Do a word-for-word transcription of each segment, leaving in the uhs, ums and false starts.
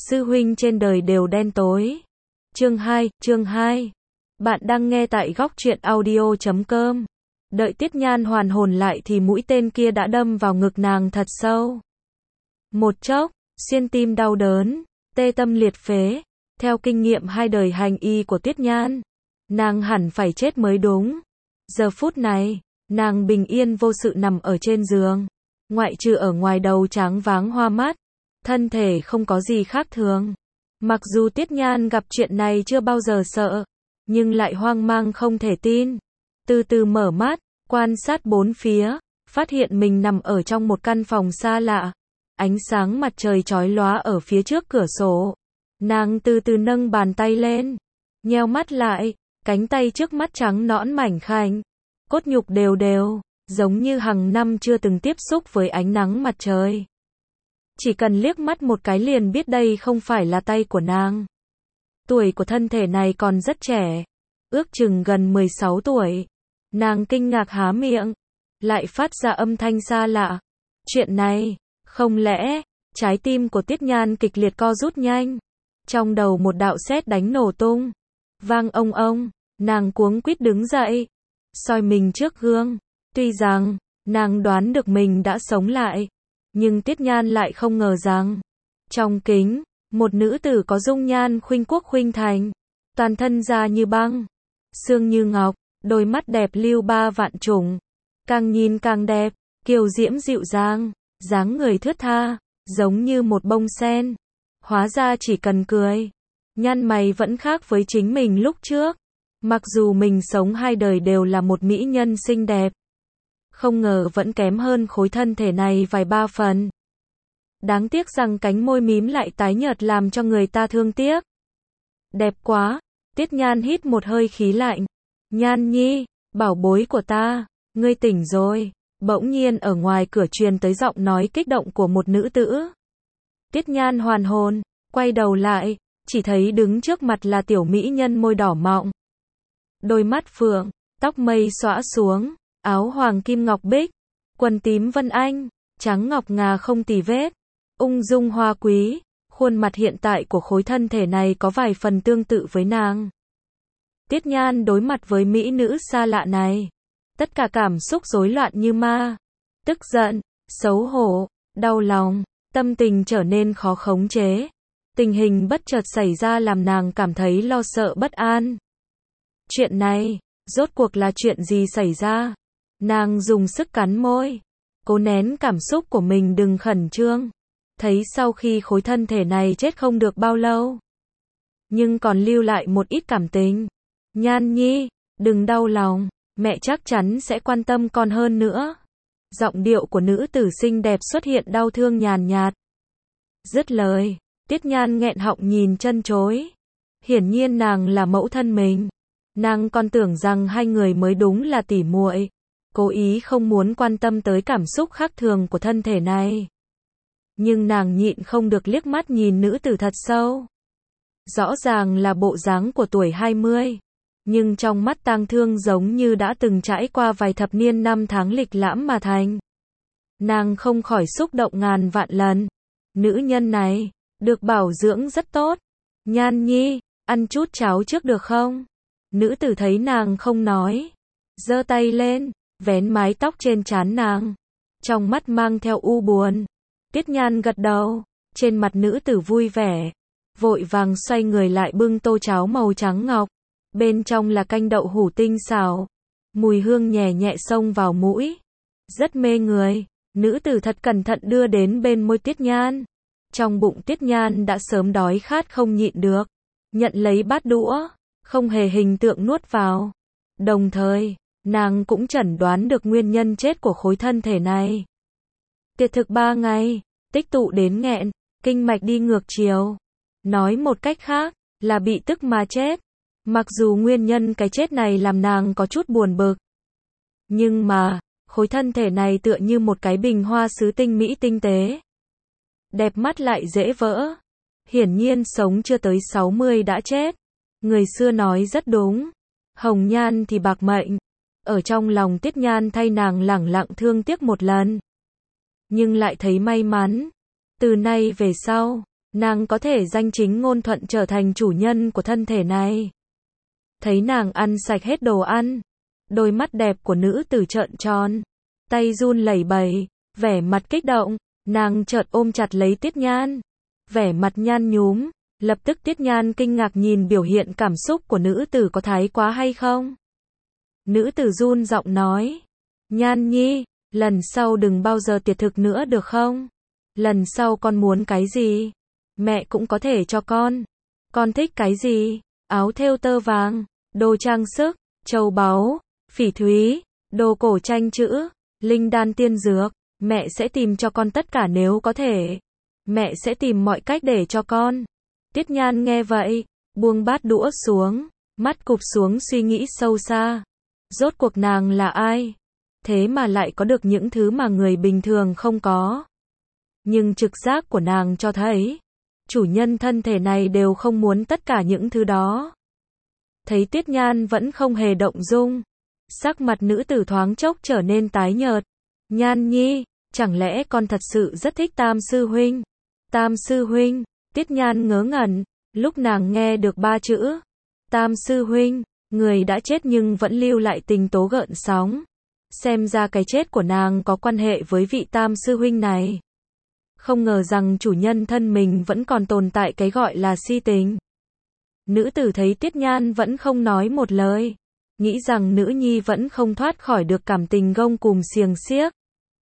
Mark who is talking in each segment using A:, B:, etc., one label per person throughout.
A: sư huynh trên đời đều đen tối. Chương hai, chương hai. Bạn đang nghe tại góc truyện audio chấm com. Đợi Tiết Nhan hoàn hồn lại thì mũi tên kia đã đâm vào ngực nàng thật sâu. Một chốc, xuyên tim đau đớn, tê tâm liệt phế. Theo kinh nghiệm hai đời hành y của Tiết Nhan, nàng hẳn phải chết mới đúng. Giờ phút này, nàng bình yên vô sự nằm ở trên giường, ngoại trừ ở ngoài đầu tráng váng hoa mắt, thân thể không có gì khác thường. Mặc dù Tiết Nhan gặp chuyện này chưa bao giờ sợ, nhưng lại hoang mang không thể tin. Từ từ mở mắt, quan sát bốn phía, phát hiện mình nằm ở trong một căn phòng xa lạ. Ánh sáng mặt trời chói lóa ở phía trước cửa sổ. Nàng từ từ nâng bàn tay lên, nheo mắt lại, cánh tay trước mắt trắng nõn mảnh khảnh, cốt nhục đều đều, giống như hằng năm chưa từng tiếp xúc với ánh nắng mặt trời. Chỉ cần liếc mắt một cái liền biết đây không phải là tay của nàng. Tuổi của thân thể này còn rất trẻ, ước chừng gần mười sáu tuổi. Nàng kinh ngạc há miệng, lại phát ra âm thanh xa lạ. Chuyện này, không lẽ, trái tim của Tiết Nhan kịch liệt co rút nhanh. Trong đầu một đạo sét đánh nổ tung, vang ông ông, nàng cuống quýt đứng dậy, soi mình trước gương. Tuy rằng, nàng đoán được mình đã sống lại, nhưng Tiết Nhan lại không ngờ rằng, trong kính, một nữ tử có dung nhan khuynh quốc khuynh thành, toàn thân da như băng, xương như ngọc, đôi mắt đẹp lưu ba vạn trùng, càng nhìn càng đẹp, kiều diễm dịu dàng, dáng người thướt tha, giống như một bông sen. Hóa ra chỉ cần cười, nhăn mày vẫn khác với chính mình lúc trước. Mặc dù mình sống hai đời đều là một mỹ nhân xinh đẹp, không ngờ vẫn kém hơn khối thân thể này vài ba phần. Đáng tiếc rằng cánh môi mím lại tái nhợt làm cho người ta thương tiếc. Đẹp quá, Tiết Nhan hít một hơi khí lạnh. Nhan nhi, bảo bối của ta, ngươi tỉnh rồi. Bỗng nhiên ở ngoài cửa truyền tới giọng nói kích động của một nữ tử. Tiết Nhan hoàn hồn, quay đầu lại, chỉ thấy đứng trước mặt là tiểu mỹ nhân môi đỏ mọng. Đôi mắt phượng, tóc mây xõa xuống, áo hoàng kim ngọc bích, quần tím vân anh, trắng ngọc ngà không tì vết, ung dung hoa quý, khuôn mặt hiện tại của khối thân thể này có vài phần tương tự với nàng. Tiết Nhan đối mặt với mỹ nữ xa lạ này, tất cả cảm xúc rối loạn như ma, tức giận, xấu hổ, đau lòng, tâm tình trở nên khó khống chế. Tình hình bất chợt xảy ra làm nàng cảm thấy lo sợ bất an. Chuyện này, rốt cuộc là chuyện gì xảy ra? Nàng dùng sức cắn môi, cố nén cảm xúc của mình đừng khẩn trương. Thấy sau khi khối thân thể này chết không được bao lâu, nhưng còn lưu lại một ít cảm tình. Nhan nhi, đừng đau lòng, mẹ chắc chắn sẽ quan tâm con hơn nữa. Giọng điệu của nữ tử xinh đẹp xuất hiện đau thương nhàn nhạt. Dứt lời, Tiết Nhan nghẹn họng nhìn chân chối. Hiển nhiên nàng là mẫu thân mình. Nàng còn tưởng rằng hai người mới đúng là tỉ muội, cố ý không muốn quan tâm tới cảm xúc khác thường của thân thể này. Nhưng nàng nhịn không được liếc mắt nhìn nữ tử thật sâu. Rõ ràng là bộ dáng của tuổi hai mươi, nhưng trong mắt tang thương giống như đã từng trải qua vài thập niên năm tháng lịch lãm mà thành. Nàng không khỏi xúc động ngàn vạn lần. Nữ nhân này, được bảo dưỡng rất tốt. Nhan nhi, ăn chút cháo trước được không? Nữ tử thấy nàng không nói, giơ tay lên, vén mái tóc trên trán nàng, trong mắt mang theo u buồn. Tiết Nhan gật đầu, trên mặt nữ tử vui vẻ, vội vàng xoay người lại bưng tô cháo màu trắng ngọc, bên trong là canh đậu hủ tinh xào, mùi hương nhẹ nhẹ xông vào mũi, rất mê người. Nữ tử thật cẩn thận đưa đến bên môi Tiết Nhan. Trong bụng Tiết Nhan đã sớm đói khát không nhịn được, nhận lấy bát đũa, không hề hình tượng nuốt vào. Đồng thời, nàng cũng chẩn đoán được nguyên nhân chết của khối thân thể này. Tiệt thực ba ngày, tích tụ đến nghẹn, kinh mạch đi ngược chiều. Nói một cách khác, là bị tức mà chết. Mặc dù nguyên nhân cái chết này làm nàng có chút buồn bực, nhưng mà, khối thân thể này tựa như một cái bình hoa sứ tinh mỹ tinh tế. Đẹp mắt lại dễ vỡ. Hiển nhiên sống chưa tới sáu mươi đã chết. Người xưa nói rất đúng. Hồng nhan thì bạc mệnh. Ở trong lòng Tiết Nhan thay nàng lẳng lặng thương tiếc một lần. Nhưng lại thấy may mắn. Từ nay về sau, Nàng có thể danh chính ngôn thuận trở thành chủ nhân của thân thể này. Thấy nàng ăn sạch hết đồ ăn, đôi mắt đẹp của nữ tử trợn tròn, tay run lẩy bẩy, vẻ mặt kích động, nàng chợt ôm chặt lấy Tiết Nhan, vẻ mặt nhăn nhúm, lập tức Tiết Nhan kinh ngạc nhìn biểu hiện cảm xúc của nữ tử có thái quá hay không. Nữ tử run giọng nói, Nhan Nhi, lần sau đừng bao giờ tiệt thực nữa được không? Lần sau con muốn cái gì? Mẹ cũng có thể cho con. Con thích cái gì? Áo thêu tơ vàng, đồ trang sức, châu báu, phỉ thúy, đồ cổ tranh chữ, linh đan tiên dược, mẹ sẽ tìm cho con tất cả nếu có thể. Mẹ sẽ tìm mọi cách để cho con. Tiết Nhan nghe vậy, buông bát đũa xuống, mắt cụp xuống suy nghĩ sâu xa. Rốt cuộc nàng là ai? Thế mà lại có được những thứ mà người bình thường không có. Nhưng trực giác của nàng cho thấy, chủ nhân thân thể này đều không muốn tất cả những thứ đó. Thấy Tiết Nhan vẫn không hề động dung, sắc mặt nữ tử thoáng chốc trở nên tái nhợt. Nhan Nhi, chẳng lẽ con thật sự rất thích Tam sư huynh? Tam sư huynh, Tiết Nhan ngớ ngẩn, lúc nàng nghe được ba chữ Tam sư huynh, người đã chết nhưng vẫn lưu lại tình tố gợn sóng. Xem ra cái chết của nàng có quan hệ với vị Tam sư huynh này. Không ngờ rằng chủ nhân thân mình vẫn còn tồn tại cái gọi là si tình. Nữ tử thấy Tiết Nhan vẫn không nói một lời, nghĩ rằng nữ nhi vẫn không thoát khỏi được cảm tình gông cùm xiềng xiếc.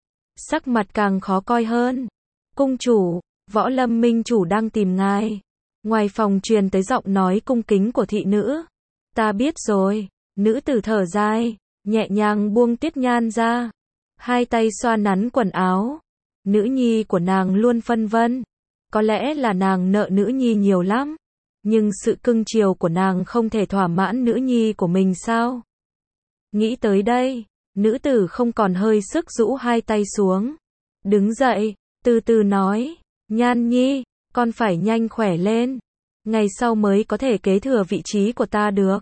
A: Sắc mặt càng khó coi hơn. Cung chủ, Võ Lâm minh chủ đang tìm ngài. Ngoài phòng truyền tới giọng nói cung kính của thị nữ. Ta biết rồi. Nữ tử thở dài, nhẹ nhàng buông Tiết Nhan ra, hai tay xoa nắn quần áo. Nữ nhi của nàng luôn phân vân. Có lẽ là nàng nợ nữ nhi nhiều lắm. Nhưng sự cưng chiều của nàng không thể thỏa mãn nữ nhi của mình sao? Nghĩ tới đây, nữ tử không còn hơi sức rũ hai tay xuống. Đứng dậy, từ từ nói, Nhan Nhi, con phải nhanh khỏe lên. Ngày sau mới có thể kế thừa vị trí của ta được.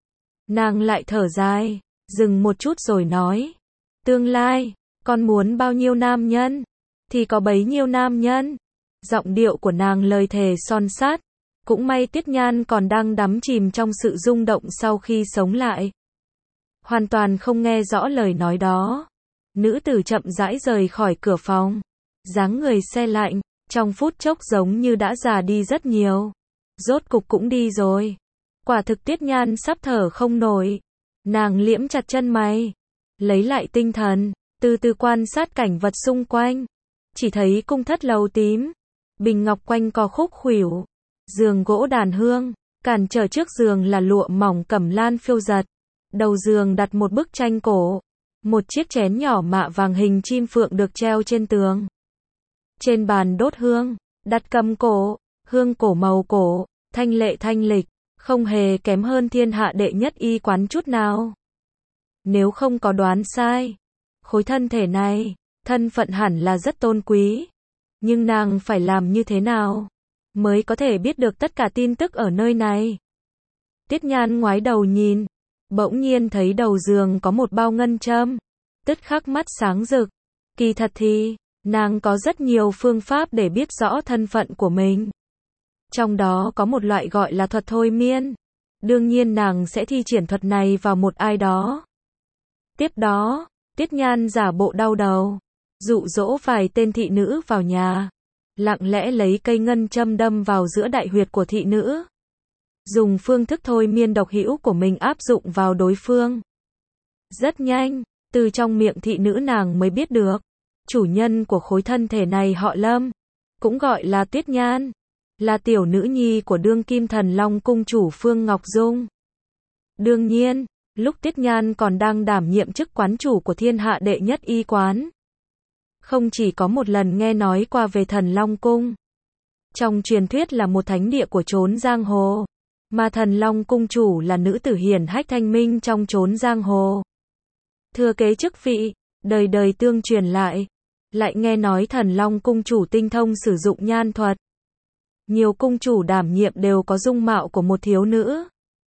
A: Nàng lại thở dài, dừng một chút rồi nói, tương lai, con muốn bao nhiêu nam nhân, thì có bấy nhiêu nam nhân. Giọng điệu của nàng lời thề son sắt. Cũng may Tiết Nhan còn đang đắm chìm trong sự rung động sau khi sống lại. Hoàn toàn không nghe rõ lời nói đó. Nữ tử chậm rãi rời khỏi cửa phòng. Dáng người se lạnh, trong phút chốc giống như đã già đi rất nhiều. Rốt cục cũng đi rồi. Quả thực Tiết Nhan sắp thở không nổi. Nàng liễm chặt chân mày, lấy lại tinh thần, từ từ quan sát cảnh vật xung quanh. Chỉ thấy cung thất lầu tím, bình ngọc quanh co khúc khuỷu, giường gỗ đàn hương, cản trở trước giường là lụa mỏng cẩm lan phiêu giật. Đầu giường đặt một bức tranh cổ, một chiếc chén nhỏ mạ vàng hình chim phượng được treo trên tường. Trên bàn đốt hương, đặt cầm cổ, hương cổ màu cổ, thanh lệ thanh lịch, không hề kém hơn thiên hạ đệ nhất y quán chút nào. Nếu không có đoán sai, khối thân thể này, thân phận hẳn là rất tôn quý. Nhưng nàng phải làm như thế nào mới có thể biết được tất cả tin tức ở nơi này? Tiết Nhan ngoái đầu nhìn, bỗng nhiên thấy đầu giường có một bao ngân châm, tức khắc mắt sáng rực. Kỳ thật thì, nàng có rất nhiều phương pháp để biết rõ thân phận của mình. Trong đó có một loại gọi là thuật thôi miên. Đương nhiên nàng sẽ thi triển thuật này vào một ai đó. Tiếp đó, Tiết Nhan giả bộ đau đầu, dụ dỗ vài tên thị nữ vào nhà, lặng lẽ lấy cây ngân châm đâm vào giữa đại huyệt của thị nữ. Dùng phương thức thôi miên độc hữu của mình áp dụng vào đối phương. Rất nhanh, từ trong miệng thị nữ nàng mới biết được, chủ nhân của khối thân thể này họ Lâm, cũng gọi là Tiết Nhan, là tiểu nữ nhi của đương kim Thần Long cung chủ Phương Ngọc Dung. Đương nhiên, lúc Tiết Nhan còn đang đảm nhiệm chức quán chủ của thiên hạ đệ nhất y quán, không chỉ có một lần nghe nói qua về Thần Long cung. Trong truyền thuyết là một thánh địa của chốn giang hồ, mà Thần Long cung chủ là nữ tử hiển hách thanh minh trong chốn giang hồ. Thừa kế chức vị, đời đời tương truyền lại. Lại nghe nói Thần Long cung chủ tinh thông sử dụng nhan thuật. Nhiều cung chủ đảm nhiệm đều có dung mạo của một thiếu nữ.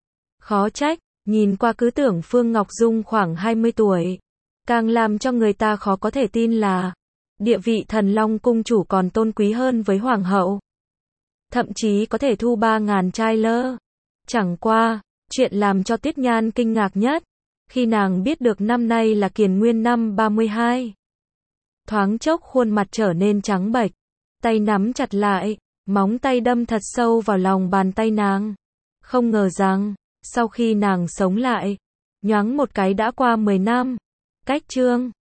A: Khó trách, nhìn qua cứ tưởng Phương Ngọc Dung khoảng hai mươi tuổi. Càng làm cho người ta khó có thể tin là địa vị Thần Long cung chủ còn tôn quý hơn với hoàng hậu. thậm chí có thể thu ba ngàn trailer. Chẳng qua, chuyện làm cho Tuyết Nhan kinh ngạc nhất, khi nàng biết được năm nay là Kiền Nguyên năm ba mươi hai. Thoáng chốc khuôn mặt trở nên trắng bệch, tay nắm chặt lại, móng tay đâm thật sâu vào lòng bàn tay nàng. Không ngờ rằng, sau khi nàng sống lại, nhoáng một cái đã qua mười năm. Cách chương